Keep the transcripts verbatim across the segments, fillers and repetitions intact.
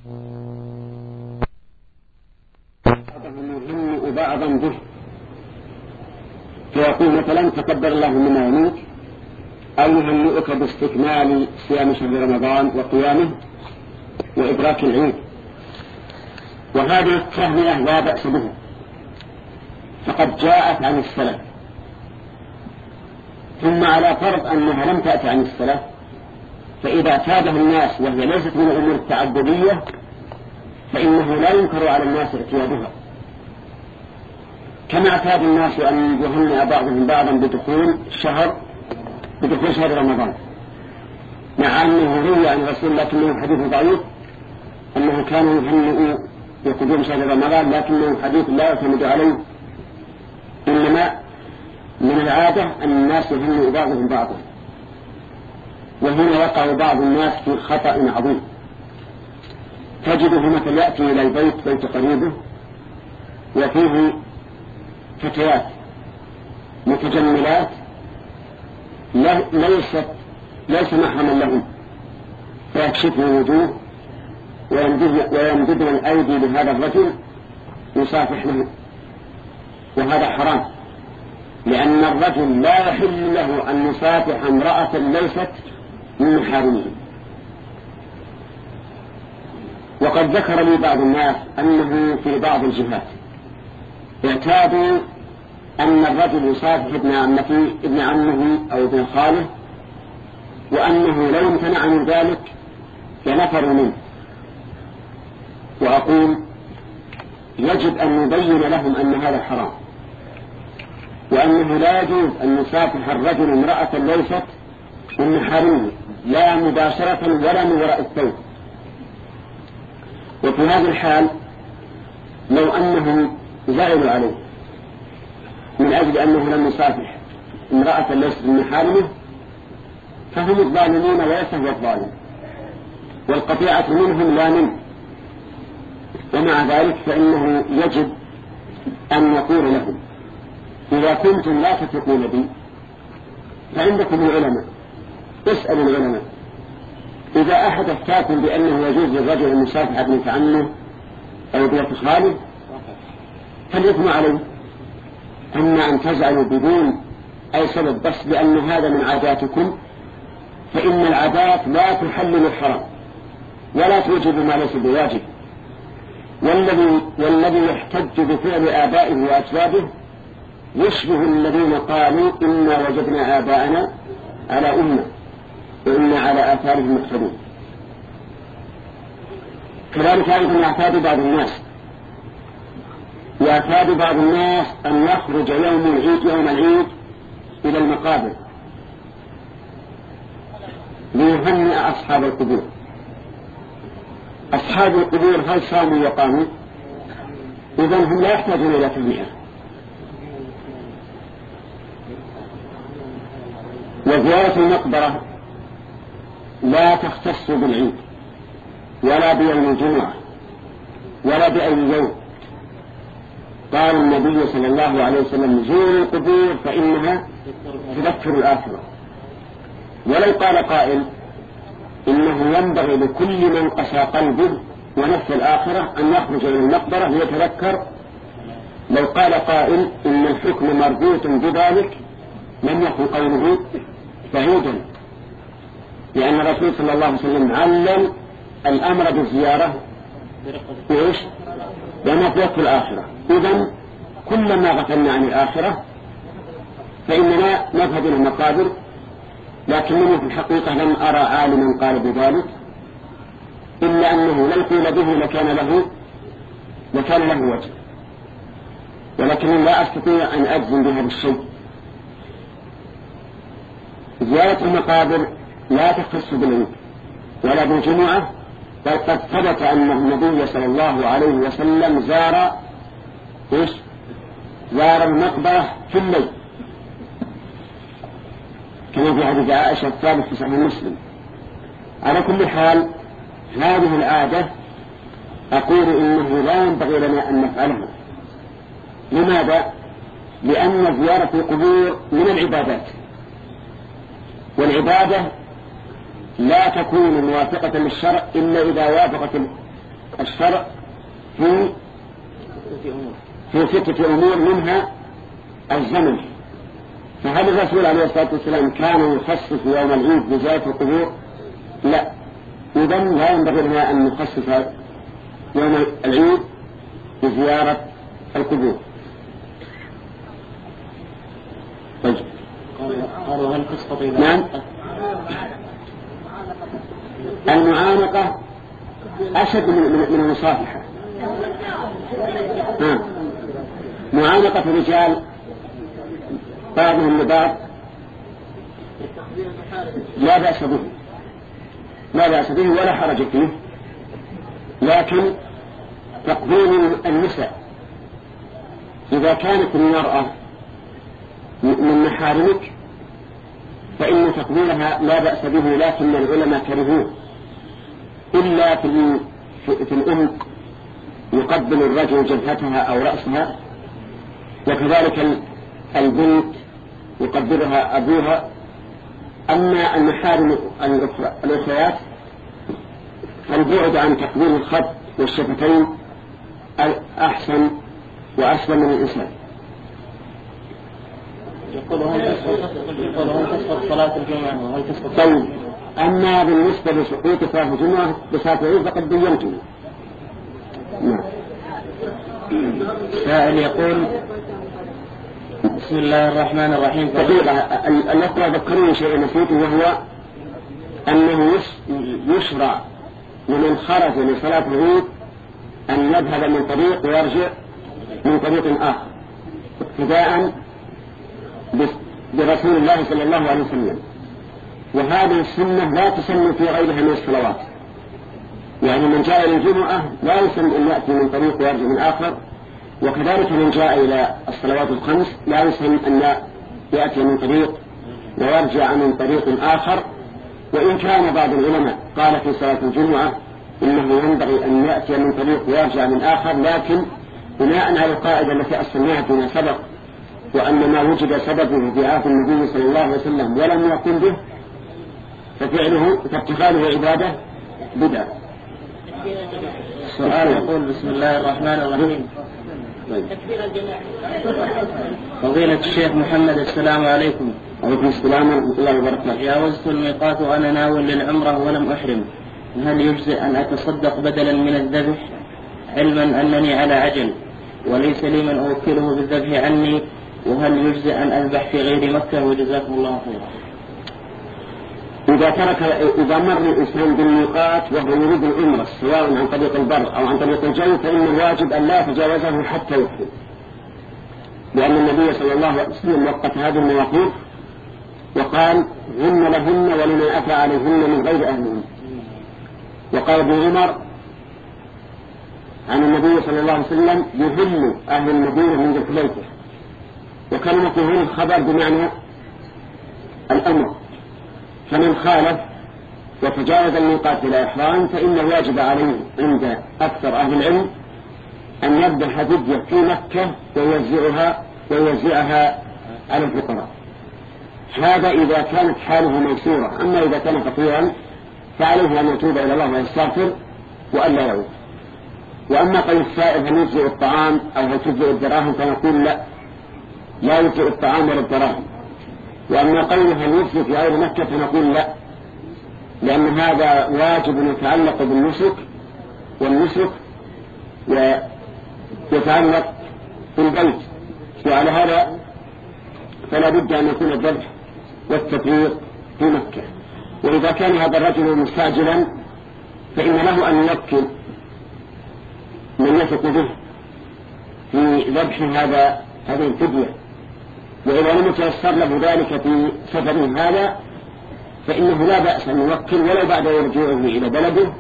يهنئ بعضا به، فيقول مثلا تقبل الله مما يموت، أو يهنئك باستكمال صيام شهر رمضان وقيامه وإدراك العيد. وهذه التهنئة لا بأس بها، فقد جاءت عن السلف. ثم على فرض أنها لم تأتي عن السلف، فإذا اعتادها الناس وهي ليست من الأمور التعبدية فإنه لا ينكر على الناس اعتيادها، كما اعتاد الناس أن يهنئ بعضهم بعضا بدخول الشهر بدخول شهر رمضان، مع أنه روي عن رسول الله لكنه حديث ضعيف أنه كان يهنئ بقدوم شهر رمضان، لكنه حديث لا يعتمد عليه، إنما من العادة أن الناس يهنئ بعضهم بعضا. وهنا يقع بعض الناس في خطأ عظيم، تجده مثل يأتي إلى البيت بيت قريبه وفيه فتيات متجملات ليست ليس محرما لهم، فيكشفن الوجوه ويمددن الأيدي لهذا الرجل يصافح له، وهذا حرام، لأن الرجل لا يحل له أن يصافح امرأة ليست من محارمه. وقد ذكر لي بعض الناس أنه في بعض الجهات اعتادوا أن الرجل يصافح ابن عمته ابن عمه أو ابن خاله، وأنه لو امتنع من ذلك لنفروا منه. وأقول يجب أن نبين لهم أن هذا حرام، وأنه لا يجوز أن يصافح الرجل امرأة ليست من محارمه، لا مباشرة ولا من وراء الثوب. وفي هذه الحال لو أنهم زعلوا عليه من أجل أنه لم يصافح امرأة ليست من محارمه فهم الظالمون وليس هو الظالم، والقطيعة منهم لا منه. ومع ذلك فإنه يجب أن يقول لهم إذا كنتم لا تثقون بي فعندكم العلماء، اسألوا العلماء. إذا أحد افتاكم بأنه يجوز للرجل أن يصافح ابنة عمه أو ابنة خاله فليثم عليه. أما أن تزعلوا بدون أي سبب بس لأن هذا من عاداتكم، فإن العادات لا تحلل الحرام ولا توجب ما ليس بواجب. والذي, والذي يحتج بفعل آبائه وأجداده يشبه الذين قالوا إنا وجدنا آباءنا على أمة وإنا على آثارهم مقتدون. كذلك أيضا يعتاد بعض الناس يعتاد بعض الناس أن يخرج يوم العيد يوم العيد إلى المقابر ليهنئ أصحاب القبور. أصحاب القبور هل صاموا وقاموا؟ إذن هم لا يحتاجون إلى تهنئة. وزيارة المقبرة لا تختص بالعيد ولا بيوم الجمعة ولا بأي يوم. قال النبي صلى الله عليه وسلم زوروا القبور فإنها تذكر الآخرة. ولو قال قائل إنه ينبغي لكل من قسى قلبه ونفس الآخرة أن يخرج إلى المقبرة ليتذكر، لو قال قائل إن الحكم مربوط بذلك لم يكن قوله بعيدا، لأن الرسول صلى الله عليه وسلم علم الأمر بالزيارة بإيش؟ لما تذكر الآخرة. إذن كلما غفلنا عن الآخرة فإننا نذهب إلى المقابر، لكنني في الحقيقة لم أرى عالما قال بذلك، إلا أنه لو قيل به لكان له لكان له وجه، ولكن لا أستطيع أن أجزم بهذا الشيء. زيارة المقابر لا تختص بالعيد ولا بالجمعة، بل قد ثبت أن النبي صلى الله عليه وسلم زار إيش؟ زار المقبرة في الليل، كما في حديث عائشة الثابت في صحيح مسلم. على كل حال هذه العادة أقول إنه لا ينبغي لنا أن نفعلها. لماذا؟ لأن زيارة القبور من العبادات، والعبادة لا تكون موافقة للشرع إلا إذا وافقت الشرع في في ستة أمور منها الزمن. فهل الرسول عليه الصلاة والسلام كان يخصص يوم العيد بزيارة القبور؟ لا. إذن لا ينبغي لنا أن نخصص يوم العيد بزيارة القبور. طيب. قالوا هل تسقط إذا نعم. المعانقة أشد من المصافحة. ها. معانقة الرجال بعضهم لبعض لا بأس به لا بأس به ولا حرج فيه، لكن تقديم النساء إذا كانت المرأة من محارمك فإن تقديمها لا بأس به، لكن العلماء كرهوه إلا في, في الأنق يقبل الرجل جبهتها أو رأسها، وكذلك البنت يقبلها أبوها. أما المحارم الأخريات فالبعد عن تقبيل الخد والشفتين أحسن وأسلم من الإنسان. يقول هل تسقط صلاة الجمعة وهل تسقط؟ طيب، أما بالنسبة لسقوط صلاة الجمعة بصلاة العيد فقد بينته. نعم. سائل يقول بسم الله الرحمن الرحيم. دقيقة، الأخوة ذكروني شيء نسيته، وهو أنه يشرع لمن خرج لصلاة العيد أن يذهب من طريق ويرجع من طريق آخر ابتداء برسول الله صلى الله عليه وسلم، وهذه السنة لا تسن في غيرها من الصلوات. يعني من جاء إلى الجمعة لا يسن أن يأتي من طريق ويرجع من آخر، وكذلك من جاء إلى الصلوات الخمس لا يسن أن يأتي من طريق ويرجع من طريق آخر. وإن كان بعض العلماء قال في صلاة الجمعة إنه ينبغي أن يأتي من طريق ويرجع من آخر، لكن بناء على القاعدة التي أصلناها فيما سبق، وأن ما وجد سببه في عهد النبي صلى الله عليه وسلم ولم يقم به ففعله فاتخاذه عبادة بدعة. سؤال يقول بسم الله الرحمن الرحيم. فضيلة الشيخ محمد، السلام عليكم. وعليكم السلام ورحمة الله وبركاته. جاوزت الميقات وأنا ناوي للعمرة ولم أحرم، هل يجزئ أن أتصدق بدلا من الذبح، علما أنني على عجل وليس لي من أوكله بالذبح عني، وهل يجزئ أن أذبح في غير مكة؟ وجزاكم الله خيرا. إذا ترك إذا مر الإنسان بالميقات وهو يريد العمرة سواء عن طريق البر أو عن طريق الجو فإن الواجب أن لا يتجاوزه حتى يحرم، لأن النبي صلى الله عليه وسلم وقت هذه المواقيت وقال هن لهن ولمن أتى عليهن من غير أهلهن. وقال ابن عمر عن النبي صلى الله عليه وسلم يهل أهل المدينة من ذي الحليفة، وكلمة هل الخبر بمعنى الأمر، فمن خالف وتجاوز الميقات إلى إحرام فإن الواجب عليه عند أكثر أهل العلم أن يذبح فدية في مكة ويوزعها ويوزعها على الفقراء. هذا إذا كانت حاله ميسورة، أما إذا كان فقيرا فعليه أن يتوب إلى الله ويستغفر وأن لا يعود. وأما قول السائل هل يجزئ الطعام أو هل تجزئ الدراهم فنقول لا، لا يجزئ الطعام ولا الدراهم. وأما قوله هل يجزئ في غير مكة فنقول لا، لأن هذا واجب يتعلق بالنسك، والنسك يتعلق بالبيت، وعلى هذا فلا بد أن يكون الذبح والتفريق في مكة. وإذا كان هذا الرجل مستعجلا فإن له أن يوكل من يثق به في ذبح هذا هذه الفدية، وإذا لم يتيسر له ذلك في سفره هذا فإنه لا بأس أن يوكل ولو بعد رجوعه إلى بلده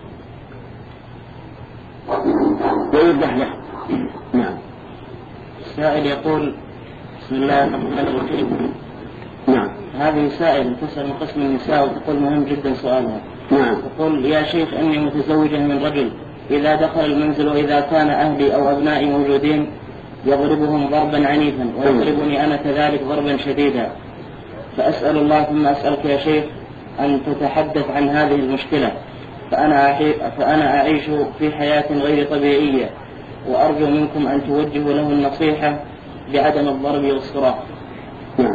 ويذبح له. نعم. السائل يقول بسم الله الرحمن الرحيم. نعم. هذه سائل تسأل من قسم النساء وتقول مهم جدا سؤالها. نعم. تقول يا شيخ أني متزوجة من رجل إذا دخل المنزل وإذا كان أهلي أو أبنائي موجودين يضربهم ضربا عنيفا ويضربني أنا كذلك ضربا شديدا، فأسأل الله ثم أسألك يا شيخ أن تتحدث عن هذه المشكلة، فأنا فأنا أعيش في حياة غير طبيعية، وأرجو منكم أن توجهوا له النصيحة بعدم الضرب والصراخ. نعم.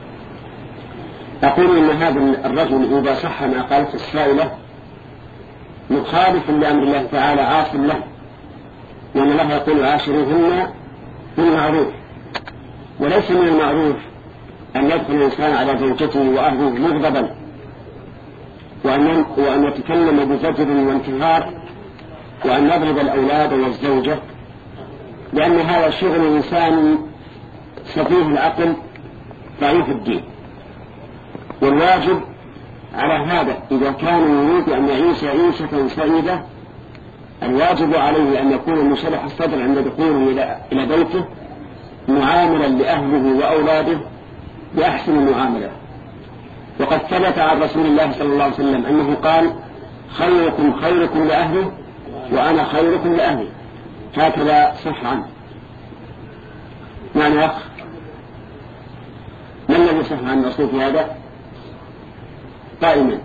أقول إن هذا الرجل إذا صح ما قالت السائلة مخالف لأمر الله تعالى عاص له، وأن الله يقول عاشروهن بالمعروف، وليس من المعروف أن يدخل الإنسان على زوجته وأهله مغضبا وأن وأن يتكلم بزجر وانتهار وأن يضرب الأولاد والزوجة، لأن هذا شغل إنسان سفيه العقل ضعيف الدين. والواجب على هذا إذا كان يريد أن يعيش عيشة سعيدة الواجب عليه أن يكون منشرح الصدر عند دخوله إلى بيته معاملا لأهله وأولاده بأحسن المعاملة. وقد ثبت عن رسول الله صلى الله عليه وسلم أنه قال خيركم خيركم لأهله وأنا خيركم لأهلي، هكذا صح عنه. معنى أخ ما الذي صح عن الرسول في هذا؟ قائما.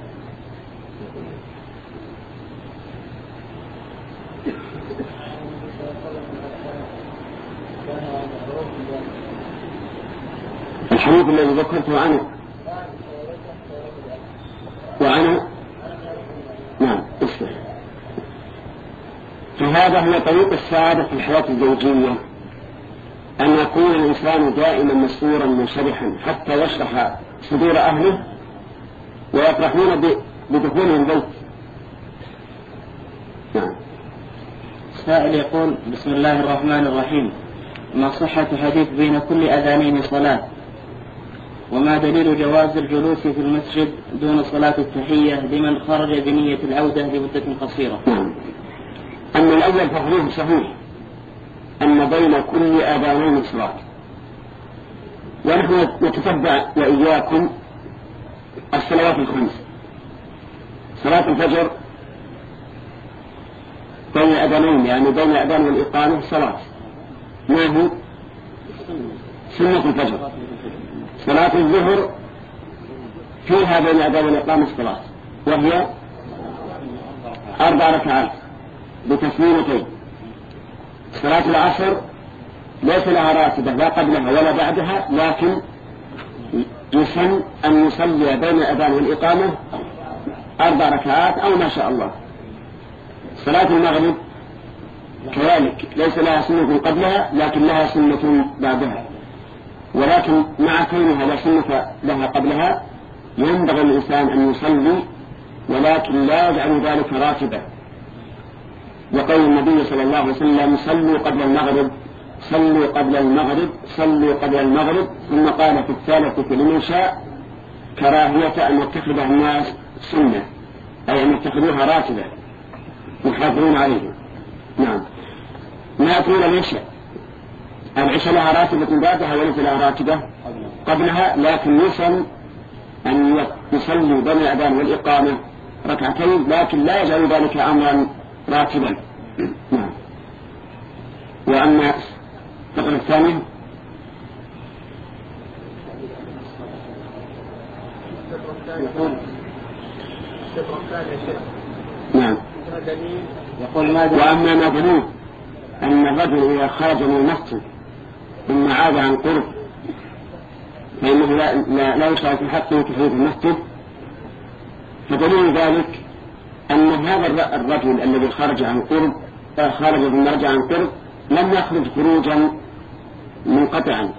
الحديث الذي ذكرته عنه وعنه نعم اسمع. فهذا هو طريق السعادة في الحياة الزوجية، أن يكون الإنسان دائما مسرورا منشرحا حتى يشرح صدور أهله ويفرحون بدخوله البيت. نعم. سائل يقول: بسم الله الرحمن الرحيم، ما صحة حديث بين كل أذانين صلاة؟ وما دليل جواز الجلوس في المسجد دون صلاة التحية لمن خرج بنية العودة لمدة قصيرة؟ نعم. أما الأول فحديث صحيح أن بين كل أذانين صلاة، ونحن نتتبع وإياكم الصلوات الخمس. صلاة الفجر بين أذانين، يعني بين أذان والإقامة صلاة، ما هو سنة الفجر. صلاة الظهر فيها بين أذان والإقامة صلاة، وهي أربع ركعات بتسليمتين. صلاة العصر ليس لها راتبة لا قبلها ولا بعدها، لكن يسن أن يصلي بين الأذان والإقامة أربع ركعات أو ما شاء الله. صلاة المغرب كذلك ليس لها سنة قبلها لكن لها سنة بعدها، ولكن مع كونها لا سنة لها قبلها ينبغي الإنسان أن يصلي، ولكن لا يجعل ذلك راتبة. وقول النبي صلى الله عليه وسلم: صلوا قبل المغرب صلوا قبل المغرب صلوا قبل المغرب، ثم قال في الثالثة لمن شاء كراهية أن يتخذها الناس سنة، أي أن يتخذوها راتبة يحافظون عليها. نعم. ما تقول العشاء، العشاء لها راتبة بعدها وليس لها راتبة قبلها، لكن يسن أن يصلي بين الأذان والإقامة ركعتين، لكن لا يجعل ذلك أمرا راتبا. نعم. وأما الفقرة الثانية نعم يقول: ماذا؟ وأما ما دليل أن الرجل إذا خرج من المسجد ثم عاد عن قرب فإنه لا, لا, لا يشرع في حقه تحية المسجد، فدليل ذلك أن هذا الرجل الذي خرج عن قرب خرج ثم رجع عن قرب لم يخرج خروجا منقطعا،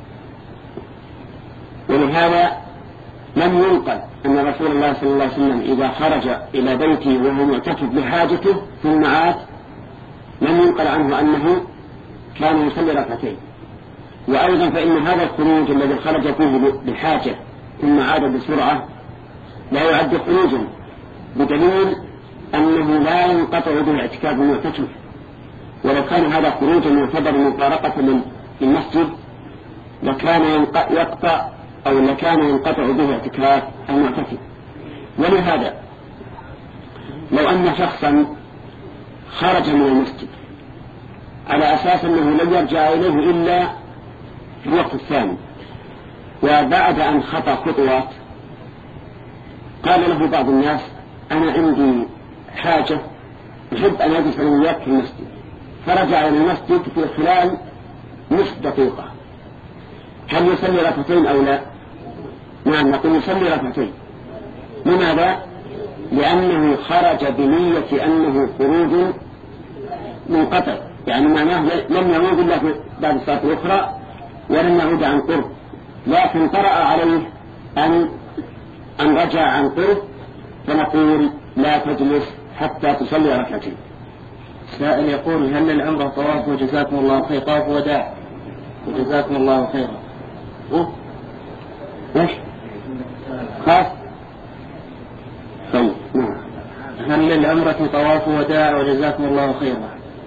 ولهذا لم ينقل أن رسول الله صلى الله عليه وسلم إذا خرج إلى بيته وهو معتكف بحاجته ثم عاد لم ينقل عنه أنه كان يصلي ركعتين. وأيضا فإن هذا الخروج الذي خرج فيه بحاجة ثم عاد بسرعة لا يعد خروجا، بدليل أنه لا ينقطع به اعتكاف المعتكف. ولو كان هذا خروجا يعتبر مفارقة للمسجد لكان يقطع أو لكان ينقطع به اعتكاف المعتكف. ولهذا لو أن شخصا خرج من المسجد على أساس أنه لم يرجع إليه إلا في الوقت الثاني، وبعد أن خطى خطوات قال له بعض الناس: أنا عندي حاجة يحب أن يجلس وياك في المسجد، فرجع إلى المسجد في خلال نصف دقيقة، هل يصلي ركعتين أو لا؟ نعم نقول يصلي ركعتين. لماذا؟ لأنه خرج بنية أنه خروج منقطع، يعني معناه لم يعود إلا بعد الصلاة الأخرى ولم يعود عن قرب، لكن طرأ عليه أن أن رجع عن قرب، فنقول لا تجلس حتى تصلي ركعتين. سائل يقول هل للعمرة طواف وجزاكم الله خير، طواف وداع وجزاكم الله خيرا؟ ايش؟ خاص؟ طيب نعم. هل للعمرة طواف وداع وجزاكم الله خيرا؟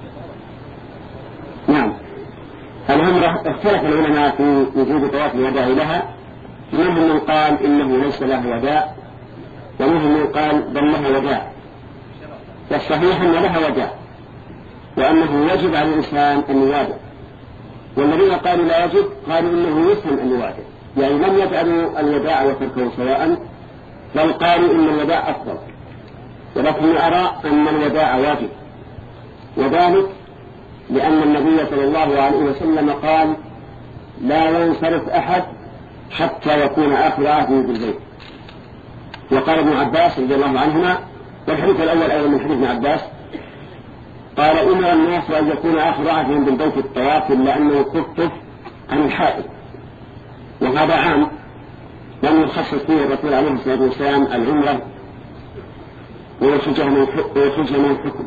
نعم. العمرة اختلف العلماء في وجود طواف الوداع لها، منهم من قال إنه ليس له وداع، ومنهم من قال بل له وداع، والصحيح أن لها وداع وأنه يجب على الإنسان أن يوادع، والذين قالوا لا يجب قالوا إنه يسهل أن يوادع، يعني لم يجعلوا الوداع وتركه سواء، بل قالوا إن الوداع أفضل، ولكن أرى أن الوداع واجب، وذلك لأن النبي صلى الله عليه وسلم قال لا ينصرف أحد حتى يكون آخر عهده بالبيت. وقال ابن عباس رضي الله عنهما، والحديث الأول أيضا من حديث ابن عباس، قال أمر الناس أن يكون آخر عهدهم بالبيت الطواف إلا أنه خفف عن الحائط، وهذا عام لم يخصص فيه الرسول عليه الصلاة والسلام العمرة ويخرجها من الحكم.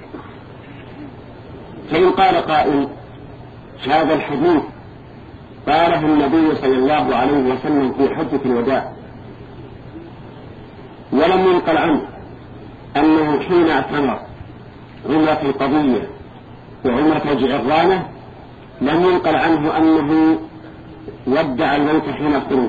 فإن قال قائل هذا الحديث قاله النبي صلى الله عليه وسلم في حجة الوداع، ولم ينقل عنه أنه حين اعتمر عمرة القضية وعمرة جعرانة لم ينقل عنه أنه ودع الموت حين الخروج،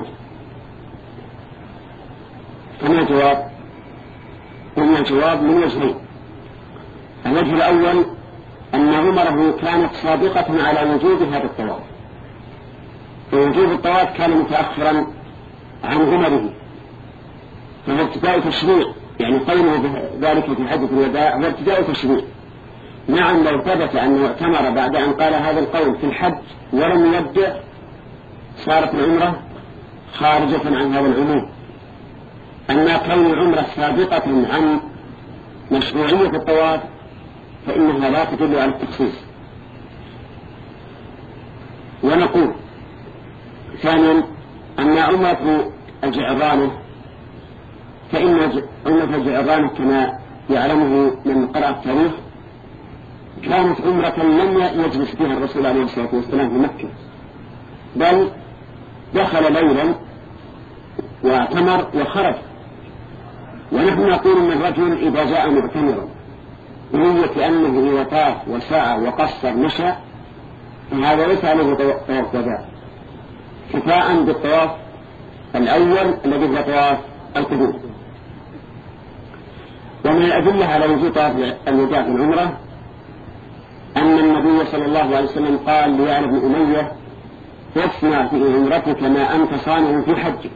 فما الجواب؟ قلنا الجواب من وجهين. الوجه الأول أن عمره كانت سابقة على وجود هذا الطواف، ووجود الطواف كان متأخرا عن عمره، فهو ابتداء تشريع، يعني قوله ذلك في حجة الوداع هو ابتداء تشريع. نعم لو ثبت أنه اعتمر بعد أن قال هذا القول في الحج ولم يبدأ صارت العمرة خارجة عن هذا العموم. أما كون العمرة سابقة عن مشروعية الطواف فإنها لا تدل على التخصيص. ونقول ثانيا أن عمرة الجعرانة، فإن عمرة الجعرانة كما يعلمه من قرأ التاريخ كانت عمرة لم يجلس فيها الرسول عليه الصلاة والسلام في مكة، بل دخل ليلا واعتمر وخرج. ونحن نقول ان الرجل اذا جاء معتمرا بنية انه اذا طاف وسعى وقصر مشى فهذا ليس عليه طواف وداع، كفاء بالطواف الاول الذي هو طواف القدوم. ومن الادله على وجود طواف الوداع في العمره ان النبي صلى الله عليه وسلم قال ليعلى بن اميه واصنع في عمرتك ما انت صانع في حجك.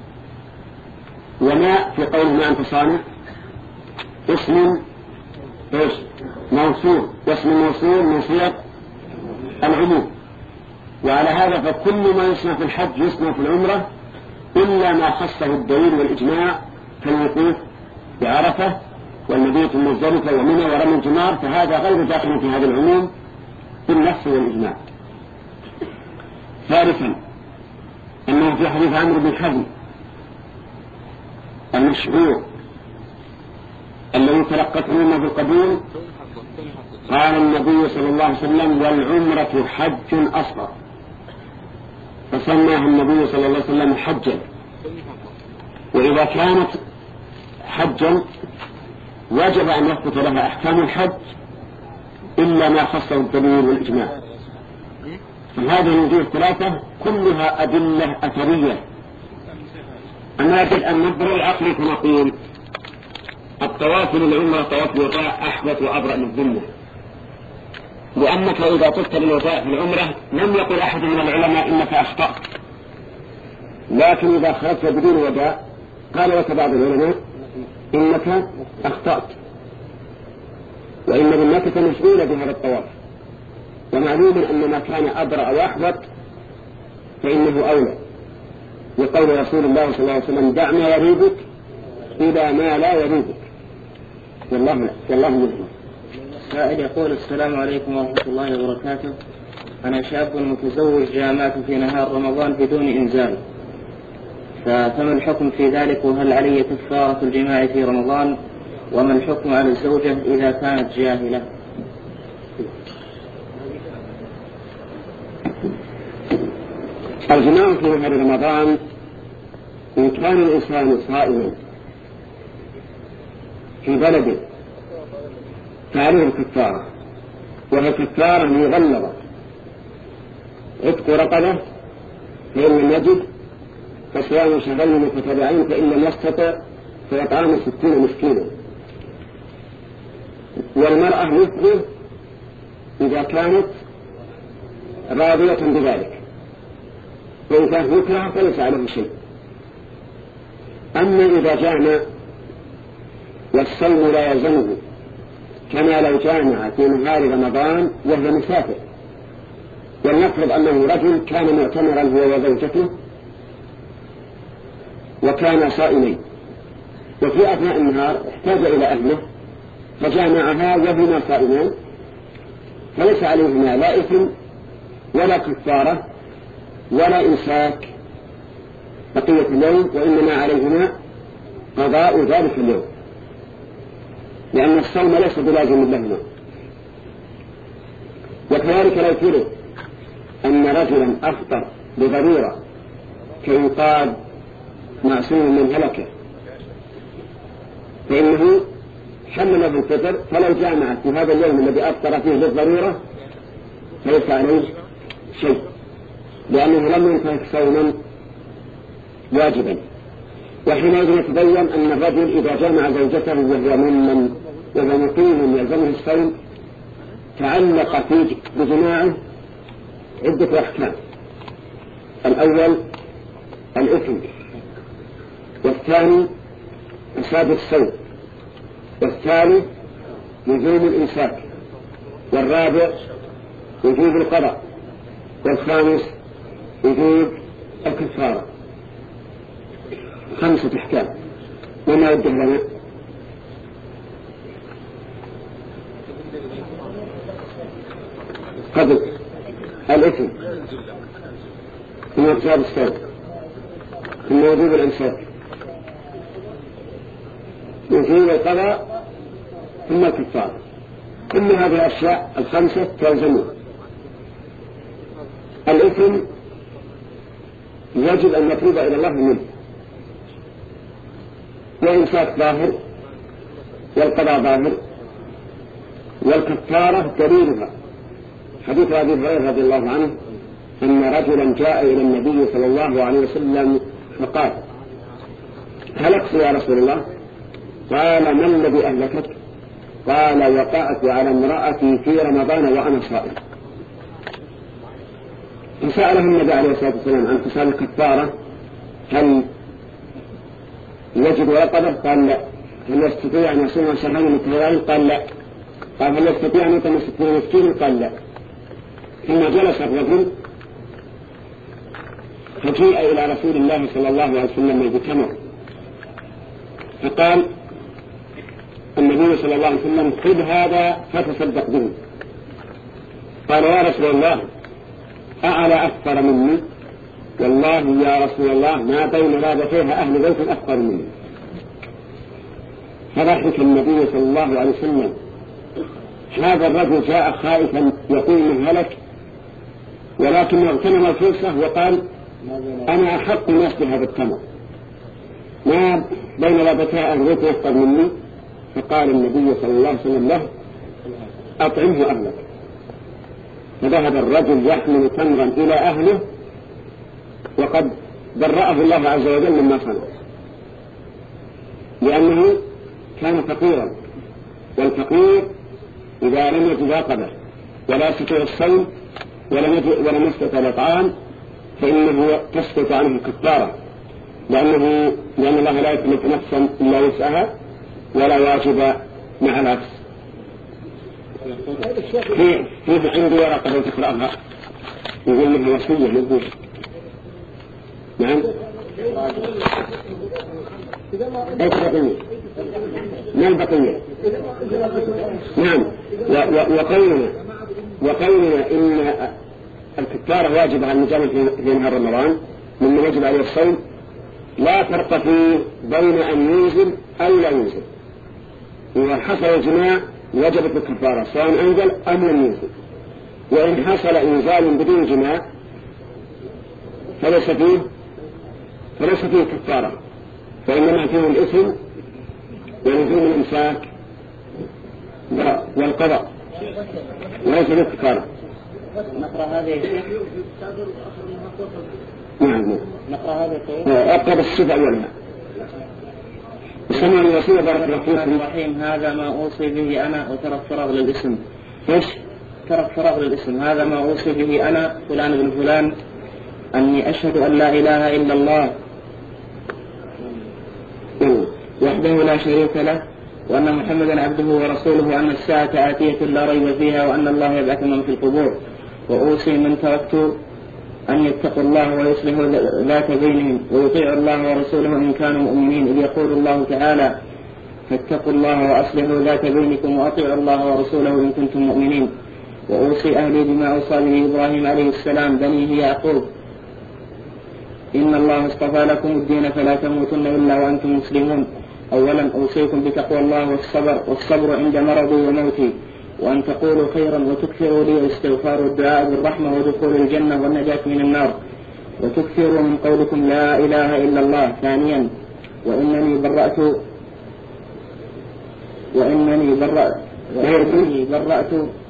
وما في قوله ما أنت صانع اسم إيش موصول، واسم موصول من صيغ العموم، وعلى هذا فكل ما يصنع في الحج يصنع في العمرة إلا ما خصه الدليل والإجماع كالوقوف بعرفة والمدينة المزدلفة ومنى ورمي الجمار، فهذا غير داخل في هذا العموم بالنص والإجماع. ثالثا أنه في حديث عمرو بن حزم المشهور الذي تلقته منه في القبول قال النبي صلى الله عليه وسلم والعمرة حج أصغر، فسماها النبي صلى الله عليه وسلم حجا. وإذا كانت حجا وجب أن يثبت لها أحكام الحج إلا ما خصه الدليل والإجماع. فهذه الوجوه الثلاثة كلها أدلة أثرية. أما يجب أن نبرر العقل فنقول الطواف للعمرة طواف الوداع أحوط وأبرأ للذمة، لأنك إذا طفت للوداع في العمرة لم يقل أحد من العلماء إنك أخطأت، لكن إذا خرجت بدون وداع قال لك بعض العلماء إنك أخطأت. وإن بالمكة مشغولة بهذا الطواف، ومعلوم أن ما كان أبرأ وأحوط فإنه أولى، لقول رسول الله صلى الله عليه وسلم: دع ما يريبك إلى ما لا يريبك. والله والله يرحمه. سائل يقول: السلام عليكم ورحمة الله وبركاته، أنا شاب متزوج جامعت في نهار رمضان بدون إنزال، فما الحكم في ذلك؟ وهل علي كفارة الجماع في رمضان؟ وما الحكم على الزوجة إذا كانت جاهلة؟ الجماع في نهار رمضان إن كان الإنسان صائما في بلده فعليه الكفارة، وهي كفارة مغلظة: عتق رقبة فإن لم يجد فصيام شهرين متتابعين، فإن لم يستطع فإطعام ستين مسكينا. والمرأة مثله إذا كانت راضية بذلك، وإن كانت مكرهة فليس عليه شيء. أما إذا جامع والصوم لا يلزمه، كما لو جامع في نهار رمضان وهو مسافر، ولنفرض أنه رجل كان معتمرا هو وزوجته وكان صائمين، وفي أثناء النهار احتاج إلى أهله فجامعها وهما صائمان، فليس عليهما لا إثم ولا كفارة ولا إمساك بقية اليوم، وإنما عليهما قضاء ذلك اليوم، لأن الصوم ليس بلازم لهما. وكذلك لو فرض أن رجلا أفطر بضرورة كإنقاذ معصوم من هلكه، فإنه حل له الفطر، فلو جامع في هذا اليوم الذي أفطر فيه بالضرورة فليس عليه شيء، لأنه لم ينتهك صوما واجبا. وحينئذ يتبين أن الرجل إذا جامع زوجته وهو ممن وهو مقيم يلزمه الصوم تعلق في بجماعه عدة أحكام: الأول الإثم، والثاني إفساد الصوم، والثالث لزوم الإمساك، والرابع وجوب القضاء، والخامس وجوب الكفارة. خمسة أحكام. وما يوجه لنا؟ قبل الإثم ثم إفساد الصوم ثم وجوب الإمساك وجوب القضاء ثم الكفارة. كل هذه الأشياء الخمسة تلزمها. الإثم يجب أن نتوب إلى الله منه، والإمساك ظاهر، والقضاء ظاهر، والكفارة دليلها حديث أبي هريرة رضي الله عنه أن رجلا جاء إلى النبي صلى الله عليه وسلم فقال: هلكت يا رسول الله. قال: ما الذي أهلكك؟ قال: وقعت على امرأتي في رمضان وأنا صائم. فسأله النبي عليه الصلاة والسلام عن خصال الكفارة: هل يجب رقبة؟ قال: لا. هل يستطيع أن يصوم شهرين متتابعين؟ قال: لا. قال: هل يستطيع أن يطعم ستين مسكين؟ قال: لا. ثم جلس الرجل فجيء إلى رسول الله صلى الله عليه وسلم بتمر، فقال النبي صلى الله عليه وسلم: خذ هذا فتصدق به. قال: يا رسول الله، أعلى أكثر مني؟ والله يا رسول الله ما بين رابطيها أهل بيت أكثر مني. فضحك النبي صلى الله عليه وسلم. هذا الرجل جاء خائفا يقول من هلك، ولكنه اغتنم الفرصة وقال: أنا أحق الناس بهذا التمر، ما بين رابطيها أهل بيت أكثر مني. فقال النبي صلى الله عليه وسلم له: أطعمه أهلك. فذهب الرجل يحمل تمرا إلى أهله وقد برأه الله عز وجل مما صنع، لأنه كان فقيرا، والفقير إذا لم يجد رقبة ولا يستطيع الصوم ولم يستطيع الإطعام فإنه تسقط عنه الكفارة، لأنه لأن الله لا يكلف نفسا إلا وسعها ولا واجب مع العكس. في في عندي ورقة لو تقرأها يقول لها وصية يقول نعم ايش بقية ما البقية نعم وقولنا وقولنا إن الكفارة واجبة على المجاهد في نهار رمضان مما يجب عليه الصوم لا فرق فيه بين أن ينزل أو لا ينزل. إذا حصل الجماع وجبت الكفارة سواء أنزل أم لم ينزل، وإن حصل إنزال بدون جماع فليس فيه فليس فيه كفارة، فإنما فيه الإثم ولزوم الإمساك والقضاء وليس فيه كفارة. نقرأ هذه يا شيخ. نعم نقرأ هذا كيف؟ أقرب الصفة أولها. سمع الوصية بارك الله فيكم. الرحيم هذا ما أوصي به أنا وترك فراغ للاسم. إيش؟ ترك فراغ للاسم. هذا ما أوصي به أنا فلان بن فلان أني أشهد أن لا إله إلا الله وحده لا شريك له وأن محمدا عبده ورسوله وأن الساعة آتية لا ريب فيها وأن الله يبعث من في القبور. وأوصي من تركت أن يتقوا الله ويصلحوا ذات بينهم ويطيعوا الله ورسوله إن كانوا مؤمنين، إذ يقول الله تعالى فاتقوا الله وأصلحوا ذات بينكم وأطيعوا الله ورسوله إن كنتم مؤمنين. وأوصي أهلي بما أوصى به إبراهيم عليه السلام بنيه يعقوب إن الله اصطفى لكم الدين فلا تموتن إلا وأنتم مسلمون. أولا أوصيكم بتقوى الله والصبر والصبر عند مرضي وموتي، وأن تقولوا خيرا وتكثروا لي الاستغفار والدعاء بالرحمة ودخول الجنة والنجاة من النار، وتكثروا من قولكم لا إله إلا الله. ثانيا وإنني برأت وإنني برأت وإنني برأت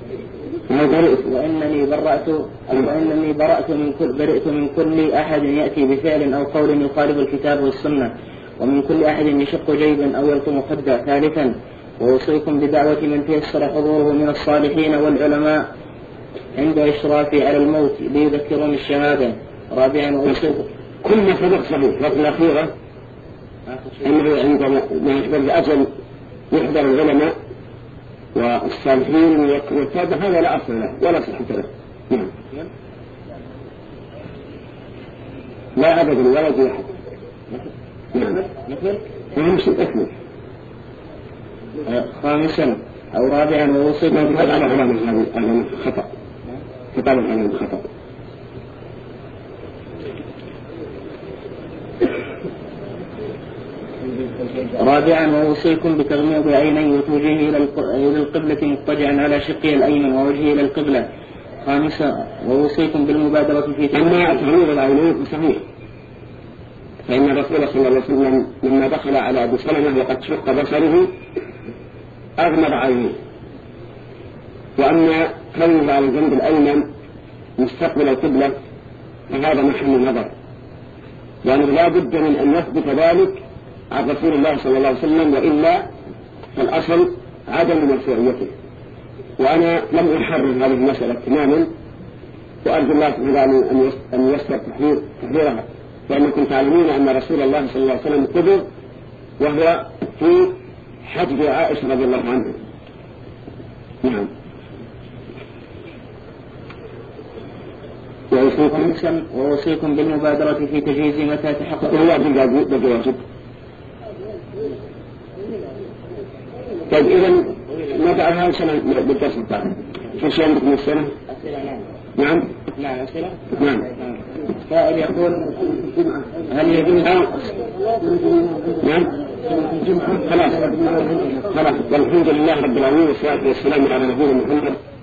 وإنني برأت وإنني برأت من كل برئت من كل أحد يأتي بفعل أو قول يخالف الكتاب والسنة، ومن كل أحد يشق جيبا أو يلطم خدا. ثالثا وأوصيكم بدعوة من تيسر حضوره من الصالحين والعلماء عند إشرافي على الموت ليذكرون الشهادة. رابعا وأوصيكم كل ما سبق صحيح، لكن الأخيرة أنه عندما يحضر الأجل يحضر العلماء والصالحين والتابع، هذا لا أصل له ولا صحة له. نعم لا أبدا ولا ذي أحد. نعم نعم أكمل. خامسا أو رابعا ووصيكم هذا على خطأ خطأ على خطأ. رابعا ووصيكم بتغميض عيني وتوجيهي إلى القبلة مضطجعا على شقي الأيمن ووجهي إلى القبلة. خامسا ووصيكم بالمبادرة في تغميض العينين صحيح، فإن الرسول صلى الله عليه وسلم لما دخل على أبي سلمة وقد شق بصره أغمض عينيه، وأما كونه على الجنب الأيمن مستقبل القبلة فهذا محل النظر، يعني لا بد من أن يثبت ذلك عن رسول الله صلى الله عليه وسلم، وإلا فالأصل عدم مرفوعيته. وأنا لم أحرر هذه المسألة تماما، وأرجو الله سبحانه أن ييسر تحريرها، لأنكم تعلمون أن رسول الله صلى الله عليه وسلم قبر وهو في حجب عائشة رضي الله عنها. نعم وأوصيكم وأوصيكم بالمبادرة في تجهيز متى تحقق الواجب بالواجب. طيب إذن ندع هذا السنة بالدرس الثاني في شيء عندكم السنة؟ نعم نعم أسئلة نعم. سائل يقول هل يجوز نعم خلاص خلاص والحمد لله رب العالمين والصلاة والسلام على نبينا محمد